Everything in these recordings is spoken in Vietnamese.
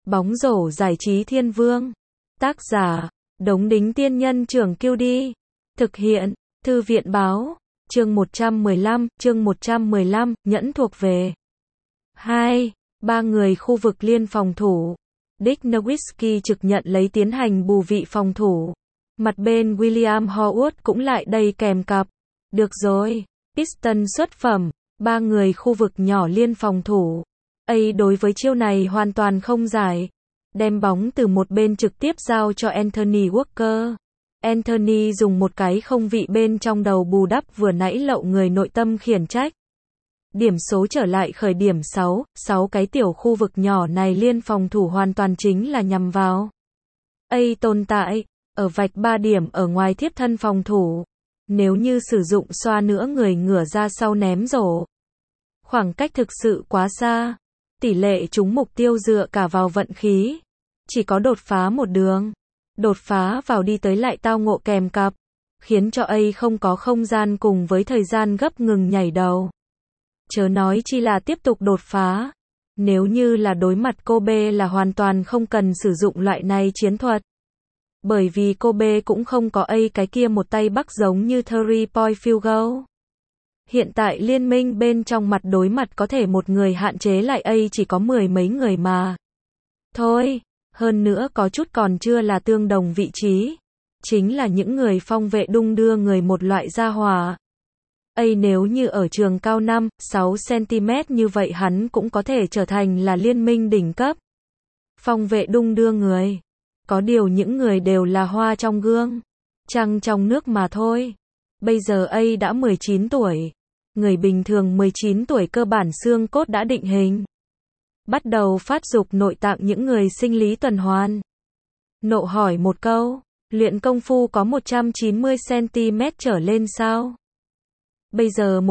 Bóng rổ giải trí thiên vương. Tác giả, Đống Đính Tiên Nhân Trưởng Kiêu Đi. Thực hiện, Thư viện Báo. Chương 115, nhẫn thuộc về. 2. Ba người khu vực liên phòng thủ. Dick Nowitzki trực nhận lấy tiến hành bù vị phòng thủ. Mặt bên William Howard cũng lại đây kèm cặp. Được rồi, Piston xuất phẩm, ba người khu vực nhỏ liên phòng thủ. Đối với chiêu này hoàn toàn không giải. Đem bóng từ một bên trực tiếp giao cho Anthony Walker. Anthony dùng một cái không vị bên trong đầu bù đắp vừa nãy lậu người nội tâm khiển trách. Điểm số trở lại khởi điểm 6 cái tiểu khu vực nhỏ này liên phòng thủ hoàn toàn chính là nhằm vào. Tồn tại, ở vạch 3 điểm ở ngoài thiếp thân phòng thủ. Nếu như sử dụng xoa nữa người ngửa ra sau ném rổ. Khoảng cách thực sự quá xa. Tỷ lệ trúng mục tiêu dựa cả vào vận khí. Chỉ có đột phá một đường. Đột phá vào đi tới lại tao ngộ kèm cặp. Khiến cho không có không gian cùng với thời gian gấp ngừng nhảy đầu. Chớ nói chi là tiếp tục đột phá. Nếu như là đối mặt Kobe là hoàn toàn không cần sử dụng loại này chiến thuật. Bởi vì Kobe cũng không có cái kia một tay bắc giống như 3-point field goal. Hiện tại liên minh bên trong mặt đối mặt có thể một người hạn chế lại chỉ có 10 mấy người mà. Thôi, hơn nữa có chút còn chưa là tương đồng vị trí. Chính là những người phong vệ đung đưa người một loại gia hỏa. Nếu như ở trường cao 5-6 cm như vậy hắn cũng có thể trở thành là liên minh đỉnh cấp. Phong vệ đung đưa người. Có điều những người đều là hoa trong gương. Trăng trong nước mà thôi. Bây giờ đã 19 tuổi. Người bình thường 19 tuổi cơ bản xương cốt đã định hình. Bắt đầu phát dục nội tạng những người sinh lý tuần hoàn. Nộ hỏi một câu, luyện công phu có 190 cm trở lên sao? Bây giờ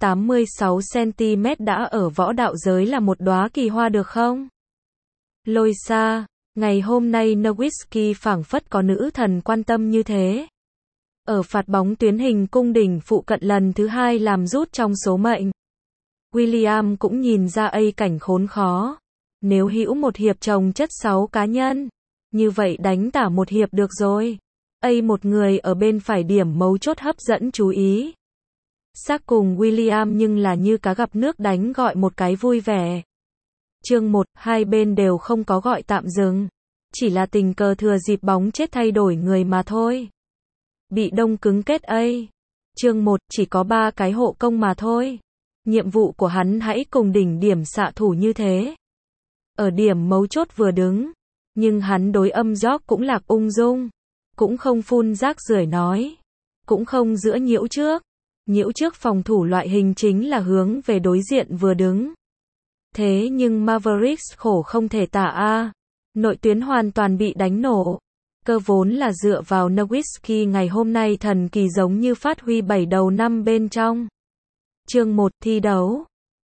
186 cm đã ở võ đạo giới là một đóa kỳ hoa được không? Lôi xa, ngày hôm nay Nowitzki phảng phất có nữ thần quan tâm như thế. Ở phạt bóng tuyến hình cung đỉnh phụ cận lần thứ 2 làm rút trong số mệnh. William cũng nhìn ra cảnh khốn khó. Nếu hữu một hiệp chồng chất 6 cá nhân, như vậy đánh tả một hiệp được rồi. Một người ở bên phải điểm mấu chốt hấp dẫn chú ý. Xác cùng William nhưng là như cá gặp nước đánh gọi một cái vui vẻ. Chương 1, hai bên đều không có gọi tạm dừng. Chỉ là tình cờ thừa dịp bóng chết thay đổi người mà thôi. Bị đông cứng kết Chương 1, chỉ có 3 cái hộ công mà thôi. Nhiệm vụ của hắn hãy cùng đỉnh điểm xạ thủ như thế. Ở điểm mấu chốt vừa đứng. Nhưng hắn đối âm gióc cũng lạc ung dung. Cũng không phun rác rưởi nói. Cũng không giữa nhiễu trước. Nhiễu trước phòng thủ loại hình chính là hướng về đối diện vừa đứng. Thế nhưng Mavericks khổ không thể tả Nội tuyến hoàn toàn bị đánh nổ. Cơ vốn là dựa vào Nowitzki ngày hôm nay thần kỳ giống như phát huy 7 đầu năm bên trong. Chương 1 thi đấu.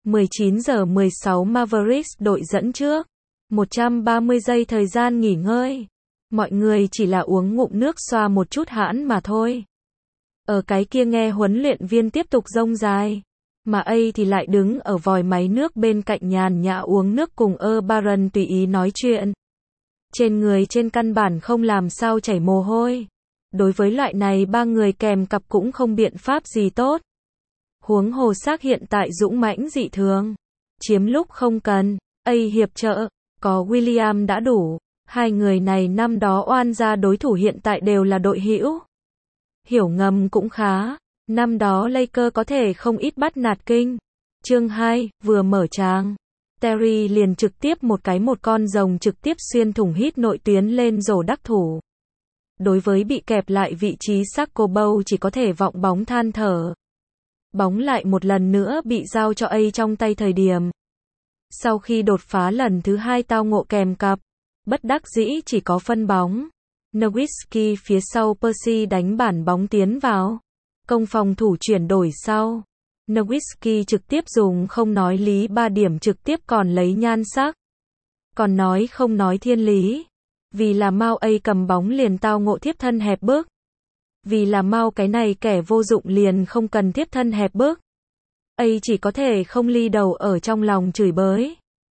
19:16 Mavericks đội dẫn trước. 130 giây thời gian nghỉ ngơi. Mọi người chỉ là uống ngụm nước xoa một chút hãn mà thôi. Ở cái kia nghe huấn luyện viên tiếp tục rông dài. Mà thì lại đứng ở vòi máy nước bên cạnh nhàn nhã uống nước cùng Baron tùy ý nói chuyện. Trên người trên căn bản không làm sao chảy mồ hôi. Đối với loại này ba người kèm cặp cũng không biện pháp gì tốt. Huống hồ xác hiện tại dũng mãnh dị thường. Chiếm lúc không cần, hiệp trợ, có William đã đủ. Hai người này năm đó oan gia đối thủ hiện tại đều là đội hữu. Hiểu ngầm cũng khá. Năm đó Lakers có thể không ít bắt nạt kinh. Chương 2, vừa mở tràng. Terry liền trực tiếp một con rồng trực tiếp xuyên thủng hít nội tuyến lên rổ đắc thủ. Đối với bị kẹp lại vị trí Saco Bow chỉ có thể vọng bóng than thở. Bóng lại một lần nữa bị giao cho trong tay thời điểm. Sau khi đột phá lần thứ 2 tao ngộ kèm cặp. Bất đắc dĩ chỉ có phân bóng. Nowitzki phía sau Percy đánh bản bóng tiến vào. Công phòng thủ chuyển đổi sau. Nowitzki trực tiếp dùng không nói lý 3 điểm trực tiếp còn lấy nhan sắc. Còn nói không nói thiên lý. Vì là Mao cầm bóng liền tao ngộ thiếp thân hẹp bước. Vì là Mao cái này kẻ vô dụng liền không cần thiếp thân hẹp bước. Chỉ có thể không ly đầu ở trong lòng chửi bới.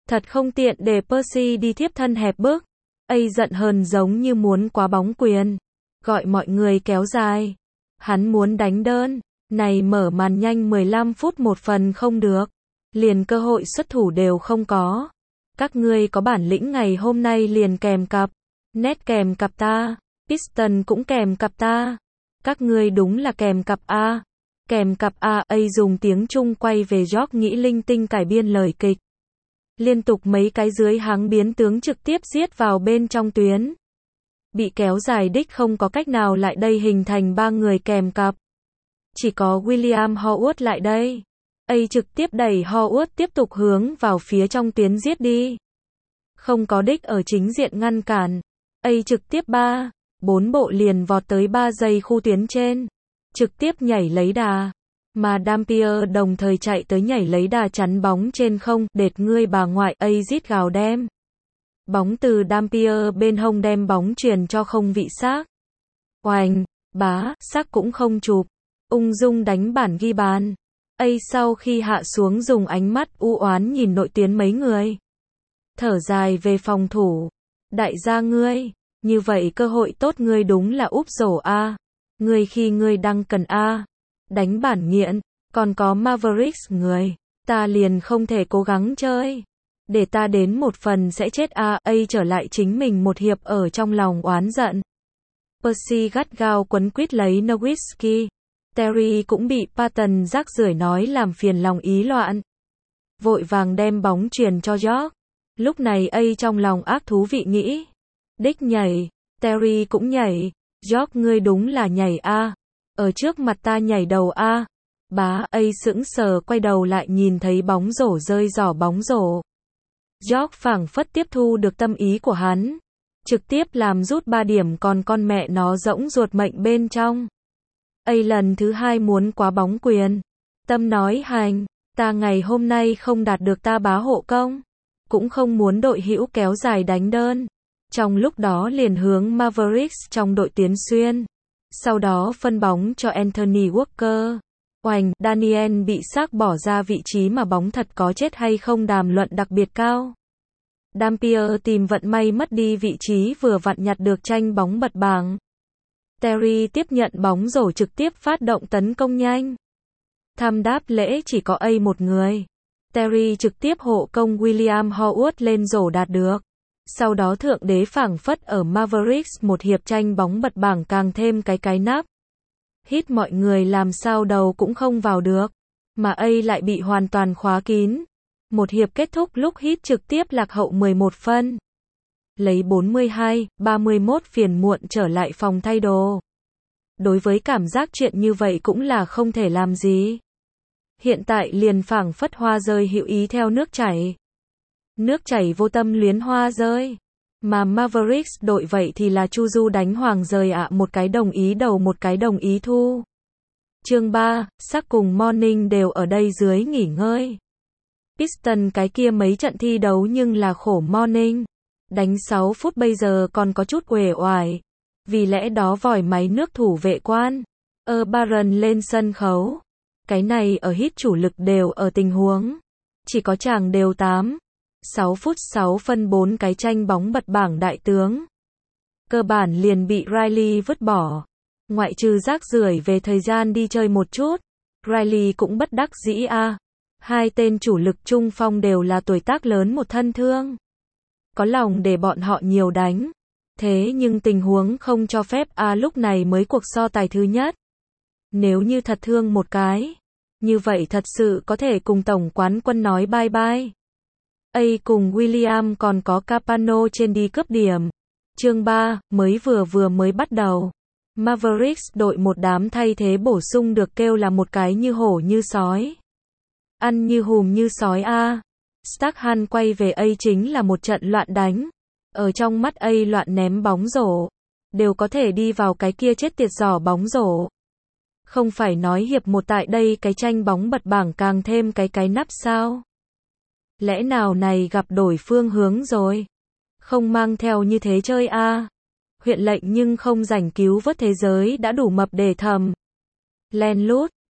Thật không tiện để Percy đi thiếp thân hẹp bức. Giận hờn giống như muốn quá bóng quyền. Gọi mọi người kéo dài. Hắn muốn đánh đơn. Này mở màn nhanh 15 phút một phần không được. Liền cơ hội xuất thủ đều không có. Các ngươi có bản lĩnh ngày hôm nay liền kèm cặp. Ned kèm cặp ta. Piston cũng kèm cặp ta. Các ngươi đúng là kèm cặp A. Kèm cặp A. Dùng tiếng Trung quay về York nghĩ linh tinh cải biên lời kịch. Liên tục mấy cái dưới háng biến tướng trực tiếp giết vào bên trong tuyến. Bị kéo dài đích không có cách nào lại đây hình thành 3 người kèm cặp. Chỉ có William Howard lại đây. Trực tiếp đẩy Howard tiếp tục hướng vào phía trong tuyến giết đi. Không có đích ở chính diện ngăn cản. Trực tiếp 4 bộ liền vọt tới 3 giây khu tuyến trên. Trực tiếp nhảy lấy đà. Mà Dampier đồng thời chạy tới nhảy lấy đà chắn bóng trên không. Đệt ngươi bà ngoại. Rít gào đem. Bóng từ Dampier bên hông đem bóng truyền cho không vị xác. Oành. Bá. Xác cũng không chụp. Ung dung đánh bản ghi bàn. Sau khi hạ xuống dùng ánh mắt u oán nhìn nội tuyến mấy người. Thở dài về phòng thủ. Đại gia ngươi. Như vậy cơ hội tốt ngươi đúng là úp rổ A. Ngươi khi ngươi đang cần A. Đánh bản nghiện. Còn có Mavericks người. Ta liền không thể cố gắng chơi. Để ta đến một phần sẽ chết A. Trở lại chính mình một hiệp ở trong lòng oán giận. Percy gắt gao quấn quýt lấy Nowitzki. Terry cũng bị Patton rác rưởi nói làm phiền lòng ý loạn. Vội vàng đem bóng truyền cho York. Lúc này trong lòng ác thú vị nghĩ. Đích nhảy. Terry cũng nhảy. York ngươi đúng là nhảy A. Ở trước mặt ta nhảy đầu A. Bá sững sờ quay đầu lại nhìn thấy bóng rổ rơi giỏ bóng rổ. York phảng phất tiếp thu được tâm ý của hắn. Trực tiếp làm rút 3 điểm còn con mẹ nó rỗng ruột mệnh bên trong. Lần thứ 2 muốn quá bóng quyền. Tâm nói hành. Ta ngày hôm nay không đạt được ta bá hộ công. Cũng không muốn đội hữu kéo dài đánh đơn. Trong lúc đó liền hướng Mavericks trong đội tiến xuyên. Sau đó phân bóng cho Anthony Walker. Oành, Daniel bị xác bỏ ra vị trí mà bóng thật có chết hay không đàm luận đặc biệt cao. Dampier tìm vận may mất đi vị trí vừa vặn nhặt được tranh bóng bật bảng. Terry tiếp nhận bóng rổ trực tiếp phát động tấn công nhanh. Tham đáp lễ chỉ có một người. Terry trực tiếp hộ công William Howard lên rổ đạt được. Sau đó thượng đế phảng phất ở Mavericks một hiệp tranh bóng bật bảng càng thêm cái nắp. Hít mọi người làm sao đầu cũng không vào được. Mà lại bị hoàn toàn khóa kín. Một hiệp kết thúc lúc hít trực tiếp lạc hậu 11 phân. Lấy 42-31 phiền muộn trở lại phòng thay đồ. Đối với cảm giác chuyện như vậy cũng là không thể làm gì. Hiện tại liền phảng phất hoa rơi hữu ý theo nước chảy. Nước chảy vô tâm luyến hoa rơi. Mà Mavericks đội vậy thì là Chu Du đánh hoàng rời ạ, một cái đồng ý đầu một cái đồng ý thu. Chương 3, Sắc cùng Morning đều ở đây dưới nghỉ ngơi. Piston cái kia mấy trận thi đấu nhưng là khổ Morning. Đánh 6 phút bây giờ còn có chút uể oải. Vì lẽ đó vòi máy nước thủ vệ quan. Baron lên sân khấu. Cái này ở hit chủ lực đều ở tình huống. Chỉ có chàng đều 6 phút 6 phân 4 cái tranh bóng bật bảng đại tướng. Cơ bản liền bị Riley vứt bỏ. Ngoại trừ rác rưởi về thời gian đi chơi một chút. Riley cũng bất đắc dĩ a. Hai tên chủ lực trung phong đều là tuổi tác lớn một thân thương. Có lòng để bọn họ nhiều đánh. Thế nhưng tình huống không cho phép lúc này mới cuộc so tài thứ nhất. Nếu như thật thương một cái. Như vậy thật sự có thể cùng tổng quán quân nói bye bye. Cùng William còn có Capano trên đi cướp điểm. Chương 3, vừa mới bắt đầu. Mavericks đội một đám thay thế bổ sung được kêu là một cái như hổ như sói. Ăn như hùm như sói a. Stackhan quay về chính là một trận loạn đánh. Ở trong mắt loạn ném bóng rổ. Đều có thể đi vào cái kia chết tiệt giỏ bóng rổ. Không phải nói hiệp một tại đây cái tranh bóng bật bảng càng thêm cái nắp sao? Lẽ nào này gặp đổi phương hướng rồi? Không mang theo như thế chơi a. Huyện lệnh nhưng không rảnh cứu vớt thế giới đã đủ mập để thầm. Len lút,